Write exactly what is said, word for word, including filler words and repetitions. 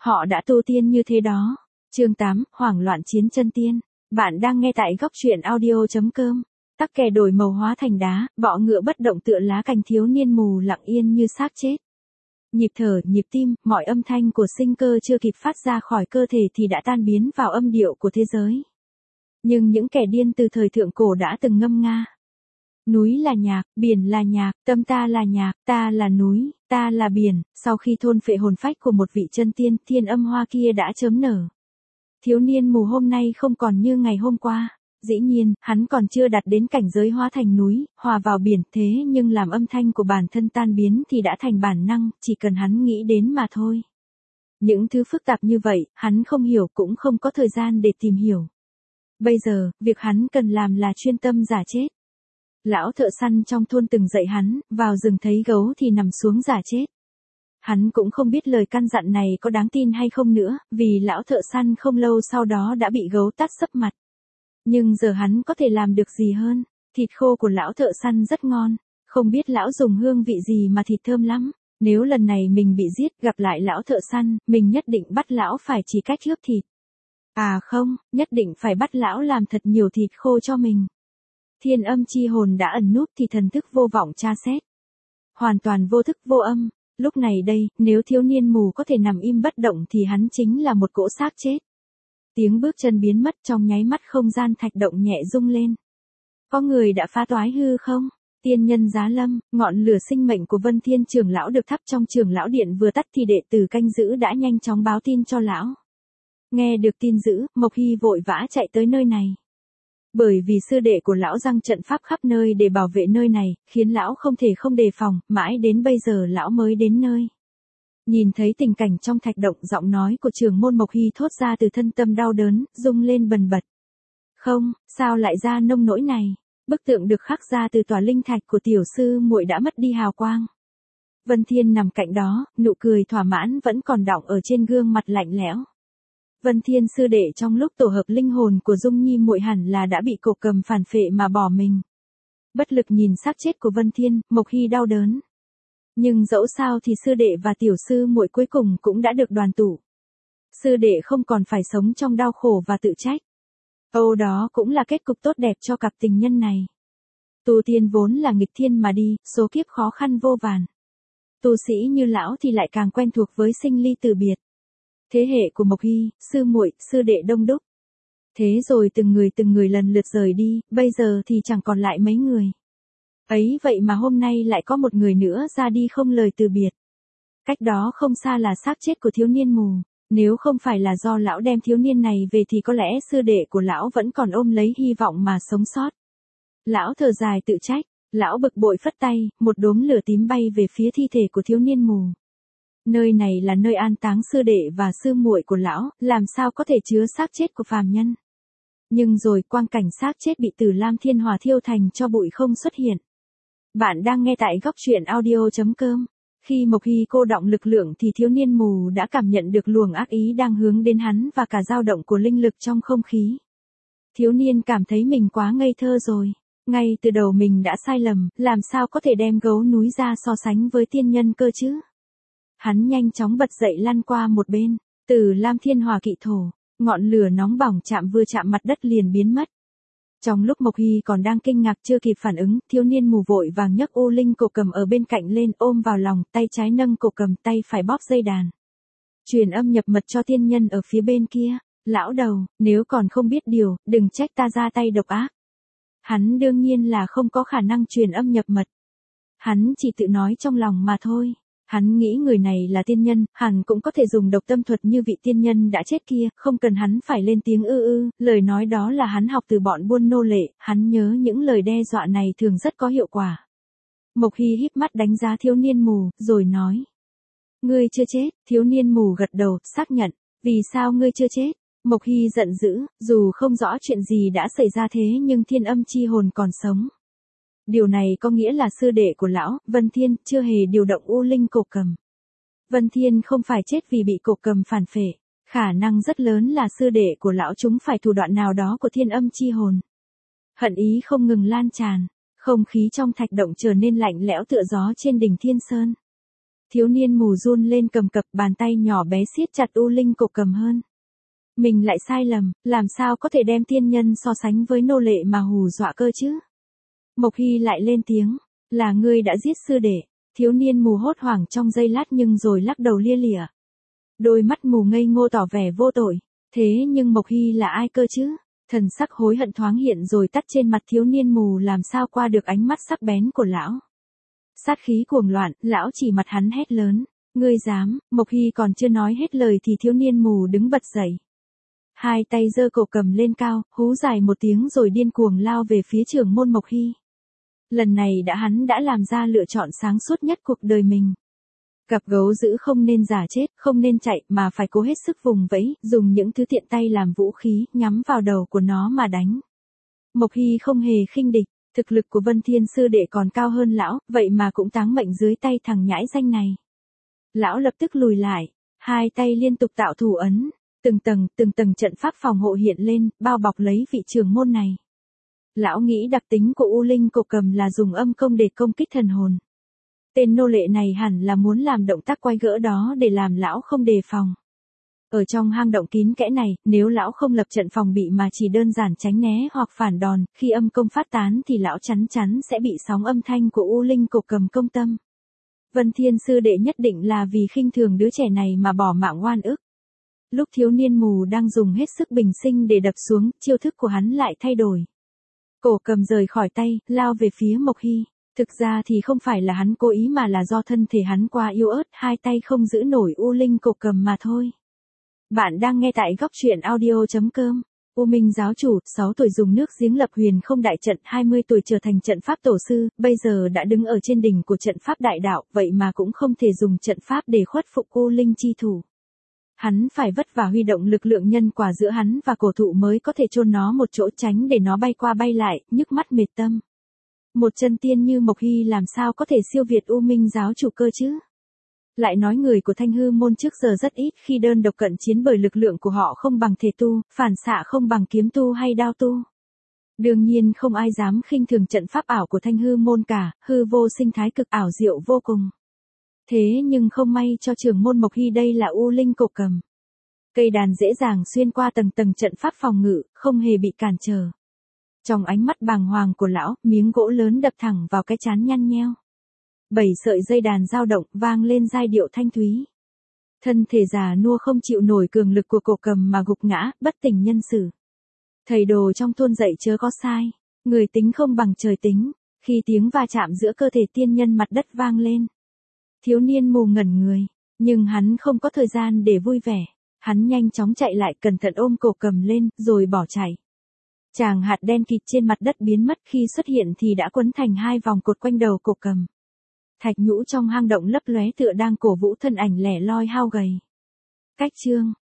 Họ đã tu tiên như thế đó. Chương tám, Hoảng loạn chiến chân tiên. Bạn đang nghe tại góc truyện audio chấm com. Tắc kè đổi màu hóa thành đá, bọ ngựa bất động tựa lá cành, thiếu niên mù lặng yên như xác chết. Nhịp thở, nhịp tim, mọi âm thanh của sinh cơ chưa kịp phát ra khỏi cơ thể thì đã tan biến vào âm điệu của thế giới. Nhưng những kẻ điên từ thời thượng cổ đã từng ngâm nga. Núi là nhạc, biển là nhạc, tâm ta là nhạc, ta là núi, ta là biển. Sau khi thôn phệ hồn phách của một vị chân tiên, thiên âm hoa kia đã chớm nở. Thiếu niên mù hôm nay không còn như ngày hôm qua. Dĩ nhiên, hắn còn chưa đạt đến cảnh giới hóa thành núi, hòa vào biển, thế nhưng làm âm thanh của bản thân tan biến thì đã thành bản năng, chỉ cần hắn nghĩ đến mà thôi. Những thứ phức tạp như vậy, hắn không hiểu cũng không có thời gian để tìm hiểu. Bây giờ, việc hắn cần làm là chuyên tâm giả chết. Lão thợ săn trong thôn từng dạy hắn, vào rừng thấy gấu thì nằm xuống giả chết. Hắn cũng không biết lời căn dặn này có đáng tin hay không nữa, vì lão thợ săn không lâu sau đó đã bị gấu tát sấp mặt. Nhưng giờ hắn có thể làm được gì hơn, thịt khô của lão thợ săn rất ngon, không biết lão dùng hương vị gì mà thịt thơm lắm. Nếu lần này mình bị giết gặp lại lão thợ săn, mình nhất định bắt lão phải chỉ cách ướp thịt. À không, nhất định phải bắt lão làm thật nhiều thịt khô cho mình. Thiên âm chi hồn đã ẩn núp thì thần thức vô vọng tra xét. Hoàn toàn vô thức vô âm, lúc này đây, nếu thiếu niên mù có thể nằm im bất động thì hắn chính là một cỗ xác chết. Tiếng bước chân biến mất, trong nháy mắt không gian thạch động nhẹ rung lên. Có người đã phá toái hư không? Tiên nhân giá lâm, ngọn lửa sinh mệnh của Vân Thiên trưởng lão được thắp trong trưởng lão điện vừa tắt thì đệ tử canh giữ đã nhanh chóng báo tin cho lão. Nghe được tin dữ, Mộc Hy vội vã chạy tới nơi này. Bởi vì sư đệ của lão giăng trận pháp khắp nơi để bảo vệ nơi này, khiến lão không thể không đề phòng, mãi đến bây giờ lão mới đến nơi. Nhìn thấy tình cảnh trong thạch động, giọng nói của trưởng môn Mộc Hy thốt ra từ thân tâm đau đớn, rung lên bần bật. Không, sao lại ra nông nỗi này? Bức tượng được khắc ra từ tòa linh thạch của tiểu sư muội đã mất đi hào quang. Vân Thiên nằm cạnh đó, nụ cười thỏa mãn vẫn còn đọng ở trên gương mặt lạnh lẽo. Vân Thiên sư đệ trong lúc tổ hợp linh hồn của Dung Nhi muội hẳn là đã bị Cộc Cầm phản phệ mà bỏ mình. Bất lực nhìn xác chết của Vân Thiên, Mộc Hy đau đớn. Nhưng dẫu sao thì sư đệ và tiểu sư muội cuối cùng cũng đã được đoàn tụ. Sư đệ không còn phải sống trong đau khổ và tự trách. Âu đó cũng là kết cục tốt đẹp cho cặp tình nhân này. Tu tiên vốn là nghịch thiên mà đi, số kiếp khó khăn vô vàn. Tu sĩ như lão thì lại càng quen thuộc với sinh ly từ biệt. Thế hệ của Mộc Hy, sư muội, sư đệ đông đúc. Thế rồi từng người từng người lần lượt rời đi, bây giờ thì chẳng còn lại mấy người. Ấy vậy mà hôm nay lại có một người nữa ra đi không lời từ biệt. Cách đó không xa là xác chết của thiếu niên mù. Nếu không phải là do lão đem thiếu niên này về thì có lẽ sư đệ của lão vẫn còn ôm lấy hy vọng mà sống sót. Lão thở dài tự trách, lão bực bội phất tay, một đốm lửa tím bay về phía thi thể của thiếu niên mù. Nơi này là nơi an táng sư đệ và sư muội của lão, làm sao có thể chứa xác chết của phàm nhân. Nhưng rồi quang cảnh xác chết bị Tử Lam Thiên Hỏa thiêu thành cho bụi không xuất hiện. Bạn đang nghe tại góc truyện audio chấm com. Khi Mộc Hy cô đọng lực lượng thì thiếu niên mù đã cảm nhận được luồng ác ý đang hướng đến hắn và cả dao động của linh lực trong không khí. Thiếu niên cảm thấy mình quá ngây thơ rồi. Ngay từ đầu mình đã sai lầm, làm sao có thể đem gấu núi ra so sánh với tiên nhân cơ chứ? Hắn nhanh chóng bật dậy lăn qua một bên, Tử Lam Thiên Hỏa kỵ thổ, ngọn lửa nóng bỏng chạm vừa chạm mặt đất liền biến mất. Trong lúc Mộc Hy còn đang kinh ngạc chưa kịp phản ứng, thiếu niên mù vội vàng nhấc U Linh Cộc Cầm ở bên cạnh lên ôm vào lòng, tay trái nâng Cộc Cầm, tay phải bóp dây đàn. Truyền âm nhập mật cho tiên nhân ở phía bên kia. Lão đầu, nếu còn không biết điều, đừng trách ta ra tay độc ác. Hắn đương nhiên là không có khả năng truyền âm nhập mật. Hắn chỉ tự nói trong lòng mà thôi. Hắn nghĩ người này là tiên nhân, hẳn cũng có thể dùng độc tâm thuật như vị tiên nhân đã chết kia, không cần hắn phải lên tiếng ư ư, lời nói đó là hắn học từ bọn buôn nô lệ, hắn nhớ những lời đe dọa này thường rất có hiệu quả. Mộc Hy híp mắt đánh giá thiếu niên mù, rồi nói. Ngươi chưa chết, thiếu niên mù gật đầu, xác nhận, vì sao ngươi chưa chết? Mộc Hy giận dữ, dù không rõ chuyện gì đã xảy ra thế nhưng thiên âm chi hồn còn sống. Điều này có nghĩa là sư đệ của lão, Vân Thiên, chưa hề điều động U Linh Cộc Cầm. Vân Thiên không phải chết vì bị Cộc Cầm phản phệ, khả năng rất lớn là sư đệ của lão chúng phải thủ đoạn nào đó của thiên âm chi hồn. Hận ý không ngừng lan tràn, không khí trong thạch động trở nên lạnh lẽo tựa gió trên đỉnh Thiên Sơn. Thiếu niên mù run lên cầm cập, bàn tay nhỏ bé siết chặt U Linh cổ cầm hơn. Mình lại sai lầm, làm sao có thể đem tiên nhân so sánh với nô lệ mà hù dọa cơ chứ? Mộc Hy lại lên tiếng, là ngươi đã giết sư đệ. Thiếu niên mù hốt hoảng trong giây lát nhưng rồi lắc đầu lia lịa. Đôi mắt mù ngây ngô tỏ vẻ vô tội. Thế nhưng Mộc Hy là ai cơ chứ? Thần sắc hối hận thoáng hiện rồi tắt trên mặt thiếu niên mù, làm sao qua được ánh mắt sắc bén của lão. Sát khí cuồng loạn, lão chỉ mặt hắn hét lớn. Ngươi dám? Mộc Hy còn chưa nói hết lời thì thiếu niên mù đứng bật dậy. Hai tay giơ cổ cầm lên cao, hú dài một tiếng rồi điên cuồng lao về phía trưởng môn Mộc Hy. Lần này đã hắn đã làm ra lựa chọn sáng suốt nhất cuộc đời mình. Cặp gấu dữ không nên giả chết, không nên chạy mà phải cố hết sức vùng vẫy, dùng những thứ tiện tay làm vũ khí, nhắm vào đầu của nó mà đánh. Mộc Hy không hề khinh địch, thực lực của Vân Thiên sư đệ còn cao hơn lão, vậy mà cũng táng mệnh dưới tay thằng nhãi danh này. Lão lập tức lùi lại, hai tay liên tục tạo thủ ấn, từng tầng, từng tầng trận pháp phòng hộ hiện lên, bao bọc lấy vị trưởng môn này. Lão nghĩ đặc tính của U Linh cổ cầm là dùng âm công để công kích thần hồn. Tên nô lệ này hẳn là muốn làm động tác quay gỡ đó để làm lão không đề phòng. Ở trong hang động kín kẽ này, nếu lão không lập trận phòng bị mà chỉ đơn giản tránh né hoặc phản đòn, khi âm công phát tán thì lão chắn chắn sẽ bị sóng âm thanh của U Linh cổ cầm công tâm. Vân Thiên sư đệ nhất định là vì khinh thường đứa trẻ này mà bỏ mạng oan ức. Lúc thiếu niên mù đang dùng hết sức bình sinh để đập xuống, chiêu thức của hắn lại thay đổi. Cổ cầm rời khỏi tay, lao về phía Mộc Hy. Thực ra thì không phải là hắn cố ý mà là do thân thể hắn quá yếu ớt, hai tay không giữ nổi U Linh cổ cầm mà thôi. Bạn đang nghe tại góc truyện audio chấm com. U Minh giáo chủ, sáu tuổi dùng nước giếng lập huyền không đại trận, hai mươi tuổi trở thành trận pháp tổ sư, bây giờ đã đứng ở trên đỉnh của trận pháp đại đạo, vậy mà cũng không thể dùng trận pháp để khuất phục U Linh chi thủ. Hắn phải vất vả huy động lực lượng nhân quả giữa hắn và cổ thụ mới có thể chôn nó một chỗ, tránh để nó bay qua bay lại, nhức mắt mệt tâm. Một chân tiên như Mộc Hy làm sao có thể siêu việt U Minh giáo chủ cơ chứ? Lại nói người của Thanh Hư môn trước giờ rất ít khi đơn độc cận chiến, bởi lực lượng của họ không bằng thể tu, phản xạ không bằng kiếm tu hay đao tu. Đương nhiên không ai dám khinh thường trận pháp ảo của Thanh Hư môn cả, hư vô sinh thái cực ảo diệu vô cùng. Thế nhưng không may cho trưởng môn Mộc Hy đây là U Linh cổ cầm. Cây đàn dễ dàng xuyên qua tầng tầng trận pháp phòng ngự, không hề bị cản trở. Trong ánh mắt bàng hoàng của lão, miếng gỗ lớn đập thẳng vào cái trán nhăn nheo. Bảy sợi dây đàn dao động vang lên giai điệu thanh thúy. Thân thể già nua không chịu nổi cường lực của cổ cầm mà gục ngã, bất tỉnh nhân sự. Thầy đồ trong thôn dạy chớ có sai, người tính không bằng trời tính. Khi tiếng va chạm giữa cơ thể tiên nhân mặt đất vang lên, thiếu niên mù ngẩn người, nhưng hắn không có thời gian để vui vẻ. Hắn nhanh chóng chạy lại, cẩn thận ôm cổ cầm lên, rồi bỏ chạy. Chàng hạt đen kịt trên mặt đất biến mất, khi xuất hiện thì đã quấn thành hai vòng cột quanh đầu cổ cầm. Thạch nhũ trong hang động lấp lóe tựa đang cổ vũ thân ảnh lẻ loi hao gầy. Cách chương